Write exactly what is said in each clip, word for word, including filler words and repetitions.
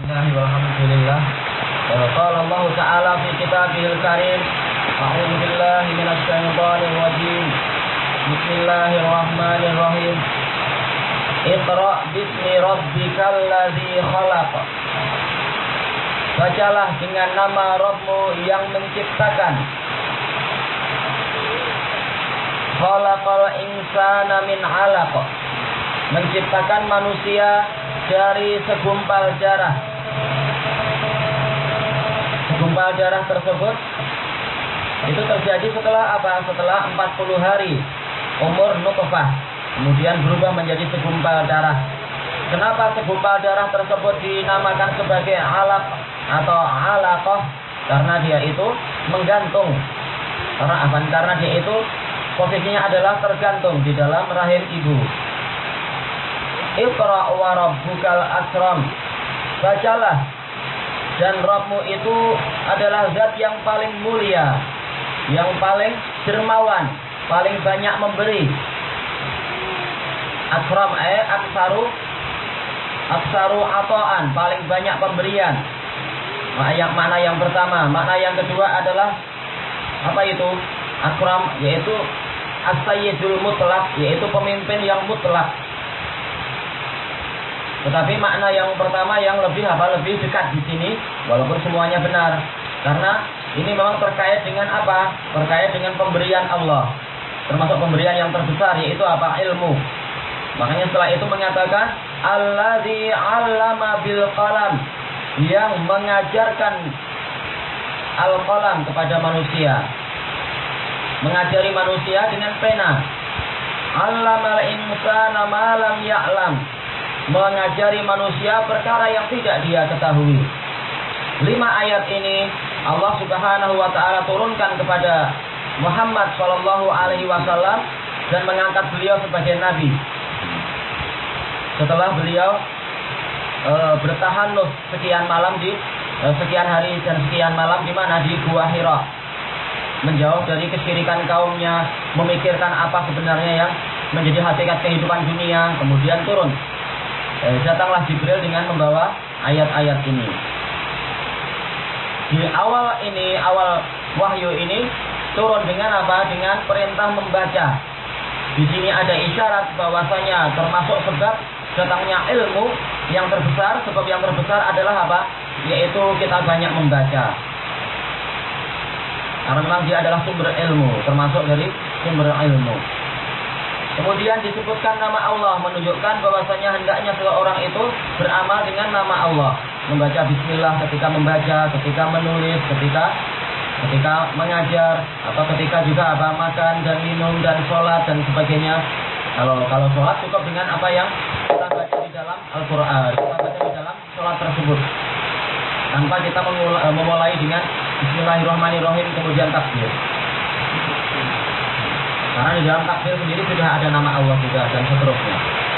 Bismillahirrahmanirrahim. Qala Allah Ta'ala fi kitabihil karim. A'udzu billahi minasy syaithanir rajim. Bismillahirrahmanirrahim. Iqra bismi rabbikal ladzi khalaq. Bacalah dengan nama Rabbmu yang menciptakan. Khalaqal insana min 'alaq. Menciptakan manusia dari segumpal darah. Segumpal darah tersebut itu terjadi setelah apa? Setelah empat puluh hari umur nutfah, kemudian berubah menjadi segumpal darah. Kenapa segumpal darah tersebut dinamakan sebagai alaq atau alaqah? Karena dia itu menggantung. Karena apa? Karena dia itu posisinya adalah tergantung di dalam rahim ibu. Iqra wa rabbukal akram. Bacalah, dan Rabbmu itu adalah zat yang paling mulia, yang paling dermawan, paling banyak memberi. Akram eh aksaru aksaru ataan, paling banyak pemberian. Yang mana yang pertama, makna yang kedua adalah apa itu? Akram yaitu as-sayyidul mutlaq, yaitu pemimpin yang mutlak. Tetapi makna yang pertama yang lebih apa? Lebih dekat di sini, walaupun semuanya benar. Karena ini memang terkait dengan apa? Terkait dengan pemberian Allah. Termasuk pemberian yang terbesar, yaitu apa? Ilmu. Makanya setelah itu mengatakan Allazi 'allama bil qalam, yang mengajarkan al-qalam kepada manusia. Mengajari manusia dengan pena. 'Allamal insana ma lam ya'lam. Mengajari manusia perkara yang tidak dia ketahui. Lima ayat ini Allah Subhanahu wa Ta'ala turunkan kepada Muhammad Shallallahu Alaihi Wasallam dan mengangkat beliau sebagai nabi. Setelah beliau e, bertahanus sekian malam di e, sekian hari dan sekian malam di mana? Di Gua Hira, menjauh dari kesyirikan kaumnya, memikirkan apa sebenarnya yang menjadi hakikat kehidupan dunia. Kemudian turun. Eh, datanglah Jibril dengan membawa ayat-ayat ini. Di awal ini, awal wahyu ini turun dengan apa? Dengan perintah membaca. Di sini ada isyarat bahwasanya termasuk sebab datangnya ilmu yang terbesar. Sebab yang terbesar adalah apa? Yaitu kita banyak membaca. Karena memang dia adalah sumber ilmu, termasuk dari sumber ilmu. Kemudian disebutkan nama Allah, menunjukkan bahwasanya hendaknya seseorang itu beramal dengan nama Allah, membaca bismillah ketika membaca, ketika menulis, ketika ketika mengajar, atau ketika juga apa makan dan minum dan sholat dan sebagainya. Kalau kalau sholat cukup dengan apa yang kita baca di dalam Al-Quran, kita baca di dalam sholat tersebut, tanpa kita memulai, memulai dengan Bismillahirrahmanirrahim kemudian takbir. Karena di dalam takbir sendiri sudah ada nama Allah juga dan seterusnya.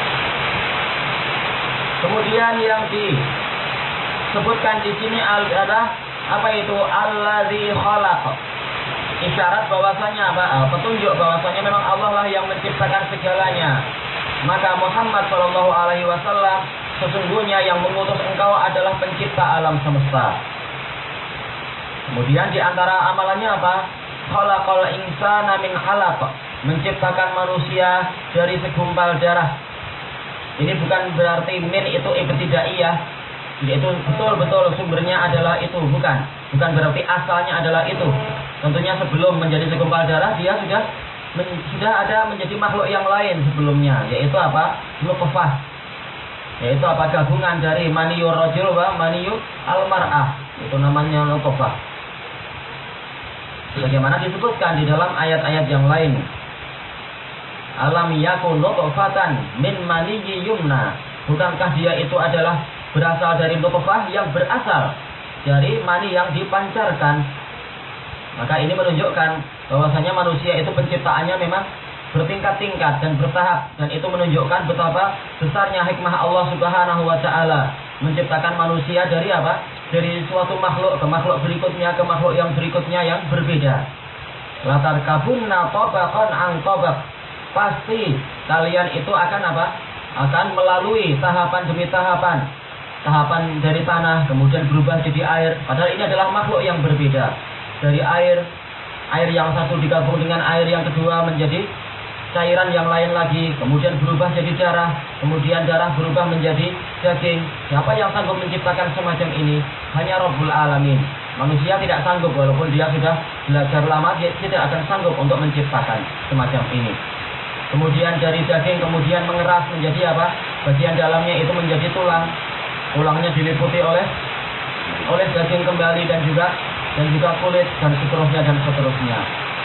Kemudian yang disebutkan di sini adalah apa itu? Allazi khalaq. Isyarat bahwasanya apa? Petunjuk bahwasanya memang Allah lah yang menciptakan segalanya. Maka Muhammad Shallallahu Alaihi Wasallam sesungguhnya yang mengutus engkau adalah pencipta alam semesta. Kemudian di antara amalannya apa? Khalaqal insana min 'alaq, menciptakan manusia dari segumpal darah. Ini bukan berarti min itu ibtidaiyah, yaitu betul-betul sumbernya adalah itu, bukan. Bukan berarti asalnya adalah itu. Tentunya sebelum menjadi segumpal darah dia sudah men, sudah ada menjadi makhluk yang lain sebelumnya, yaitu apa? Nutfah. Yaitu apa? Gabungan dari maniyur rajul wa maniyur al-mar'ah. Itu namanya nutfah. Bagaimana disebutkan di dalam ayat-ayat yang lain. Alam yakun nutfatan min maniyyi yumna. Bukankah dia itu adalah berasal dari nutfah yang berasal dari mani yang dipancarkan? Maka ini menunjukkan bahwasanya manusia itu penciptaannya memang bertingkat-tingkat dan bertahap, dan itu menunjukkan betapa besarnya hikmah Allah Subhanahu wa Ta'ala menciptakan manusia dari apa? Dari suatu makhluk ke makhluk berikutnya, ke makhluk yang berikutnya yang berbeda. Latar kabunna tabaqan an tabaq. Pasti kalian itu akan apa? Akan melalui tahapan demi tahapan. tahapan dari tanah, kemudian berubah jadi air. Padahal ini adalah makhluk yang berbeda. Dari air, air yang satu digabung dengan air yang kedua menjadi cairan yang lain lagi, kemudian berubah jadi darah, kemudian darah berubah menjadi daging. Siapa yang sanggup menciptakan semacam ini? Hanya Rabbul Alamin. Manusia tidak sanggup, walaupun dia sudah belajar lama, dia tidak akan sanggup untuk menciptakan semacam ini. Kemudian dari daging kemudian mengeras menjadi apa? Bagian dalamnya itu menjadi tulang. Tulangnya diliputi oleh oleh daging kembali dan juga dan juga kulit dan seterusnya dan seterusnya.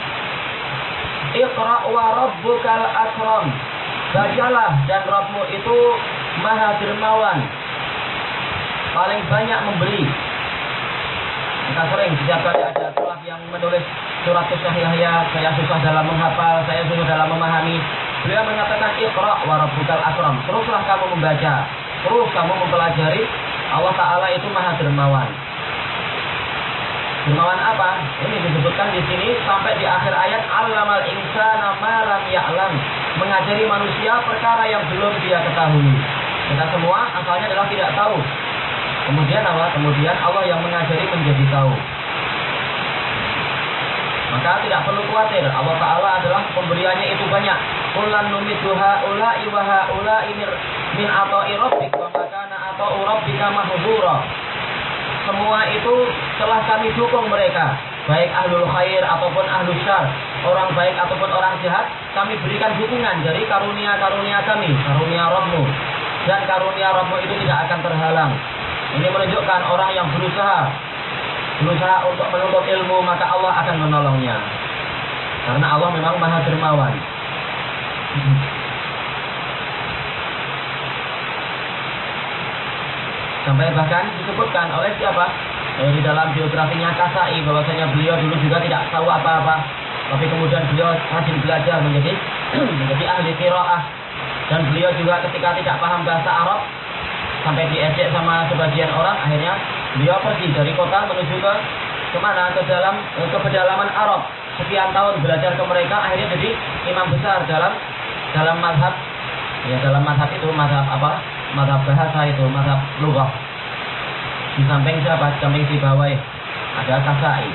Iqra wa rabbukal akram. Bacalah dan Rabbmu itu Maha Dermawan, paling banyak memberi. Kita sering setiap kali ada kelas yang menulis surat Susah Yahya, saya susah dalam menghafal, saya susah dalam memahami. Beliau mengatakan Iqra wa rabbukal akram. Teruslah kamu membaca, terus kamu mempelajari. Allah Ta'ala itu Maha Dermawan. Dermawan apa? Ini disebutkan di sini sampai di akhir ayat, Allamal insana ma lam ya'lam. Mengajari manusia perkara yang belum dia ketahui. Kita semua asalnya adalah tidak tahu. Kemudian apa? Kemudian Allah yang mengajari menjadi tahu. Maka tidak perlu khawatir. Allah Ta'ala adalah pemberiannya itu banyak. Kullan numiddu haula'i wa haula'i min ata'i rabbik wa makana ata'u rabbika mahdzura. Semua itu telah kami dukung mereka, baik ahlul khair ataupun ahlul syar, orang baik ataupun orang jahat, kami berikan dukungan dari karunia-karunia kami, karunia Rabbmu. Dan karunia Rabbmu itu tidak akan terhalang. Ini menunjukkan orang yang berusaha berusaha untuk menuntut ilmu, maka Allah akan menolongnya. Karena Allah memang Maha Dermawan. Sampai bahkan disebutkan oleh siapa? Eh, di dalam biografinya Kasai, bahwasanya beliau dulu juga tidak tahu apa-apa, tapi kemudian beliau rajin belajar menjadi menjadi ahli qiraah. Dan beliau juga ketika tidak paham bahasa Arab, sampai diejek sama sebagian orang, akhirnya beliau pergi dari kota menuju ke kemana? Ke dalam ke pedalaman Arab. Sekian tahun belajar ke mereka, akhirnya jadi imam besar dalam dalam mazhab. Ya, dalam mazhab itu mazhab apa? Mazhab bahasa itu, mazhab lughah. Di samping siapa? Di samping si bawah ada Kasai.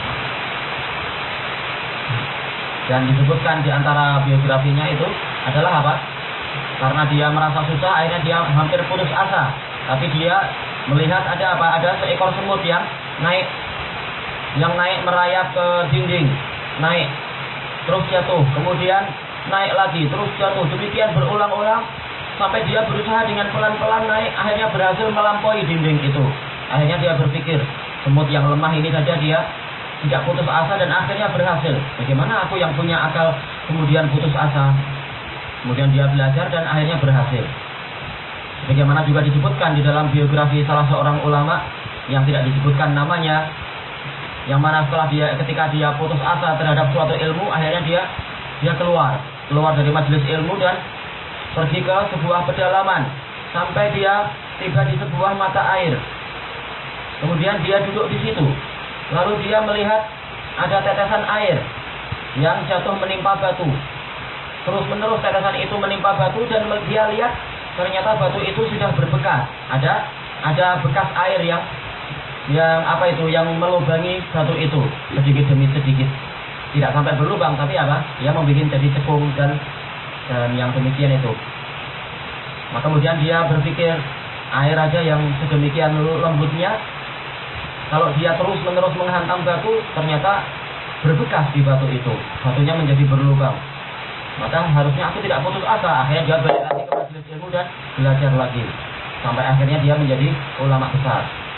Dan disebutkan di antara biografinya itu adalah apa? Karena dia merasa susah, akhirnya dia hampir putus asa. Tapi dia melihat ada apa? Ada seekor semut yang naik, yang naik merayap ke dinding, naik, terus jatuh, kemudian naik lagi, terus jatuh. Demikian berulang-ulang sampai dia berusaha dengan pelan-pelan naik, akhirnya berhasil melampaui dinding itu. Akhirnya dia berpikir, semut yang lemah ini saja dia tidak putus asa dan akhirnya berhasil. Bagaimana aku yang punya akal kemudian putus asa? Kemudian dia belajar dan akhirnya berhasil. Bagaimana juga disebutkan di dalam biografi salah seorang ulama yang tidak disebutkan namanya, yang mana setelah dia ketika dia putus asa terhadap suatu ilmu, akhirnya dia dia keluar, keluar dari majelis ilmu dan pergi ke sebuah pedalaman sampai dia tiba di sebuah mata air. Kemudian dia duduk di situ. Lalu dia melihat ada tetesan air yang jatuh menimpa batu. Terus menerus tetesan itu menimpa batu dan dia lihat ternyata batu itu sudah berbekas. Ada ada bekas air yang yang apa itu yang melubangi batu itu sedikit demi sedikit. Tidak sampai berlubang tapi apa? Dia membuat jadi cekung dan dan yang demikian itu. Maka kemudian dia berpikir, air aja yang sedemikian lembutnya, kalau dia terus menerus menghantam batu, ternyata berbekas di batu itu, batunya menjadi berlubang. Maka harusnya aku tidak putus asa. Akhirnya dia balik lagi ke majelis ilmu dan belajar lagi, sampai akhirnya dia menjadi ulama besar.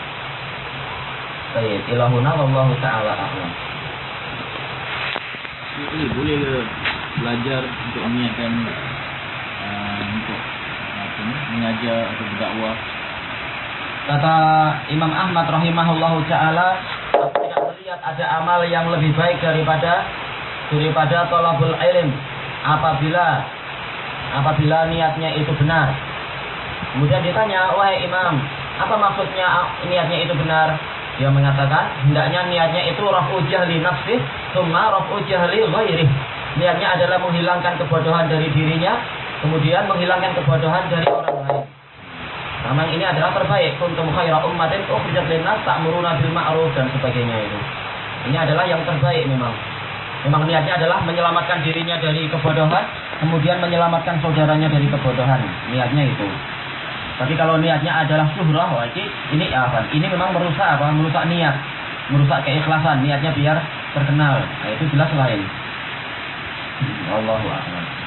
Baik, ilahuna wallahu ta'ala a'lam. Boleh, boleh ke belajar untuk niatkan uh, untuk apa ni, mengajar atau berdakwah? Kata Imam Ahmad rahimahullahu ta'ala, aku tidak melihat ada amal yang lebih baik daripada daripada thalabul ilm apabila apabila niatnya itu benar. Kemudian ditanya, wahai Imam, apa maksudnya niatnya itu benar? Dia mengatakan, hendaknya niatnya itu raf'u jahli nafsih, tsumma raf'u jahli ghairih. Niatnya adalah menghilangkan kebodohan dari dirinya, kemudian menghilangkan kebodohan dari orang lain. Memang ini adalah terbaik. Kuntum khaira ummatin ukhrijat linnas ta'muruna bil ma'ruf dan sebagainya itu. Ini adalah yang terbaik memang. Memang niatnya adalah menyelamatkan dirinya dari kebodohan, kemudian menyelamatkan saudaranya dari kebodohan. Niatnya itu. Tapi kalau niatnya adalah syuhrah, wajib ini apa? Ini memang merusak apa? Merusak niat, merusak keikhlasan. Niatnya biar terkenal. Nah, itu jelas lain. Wallahu a'lam.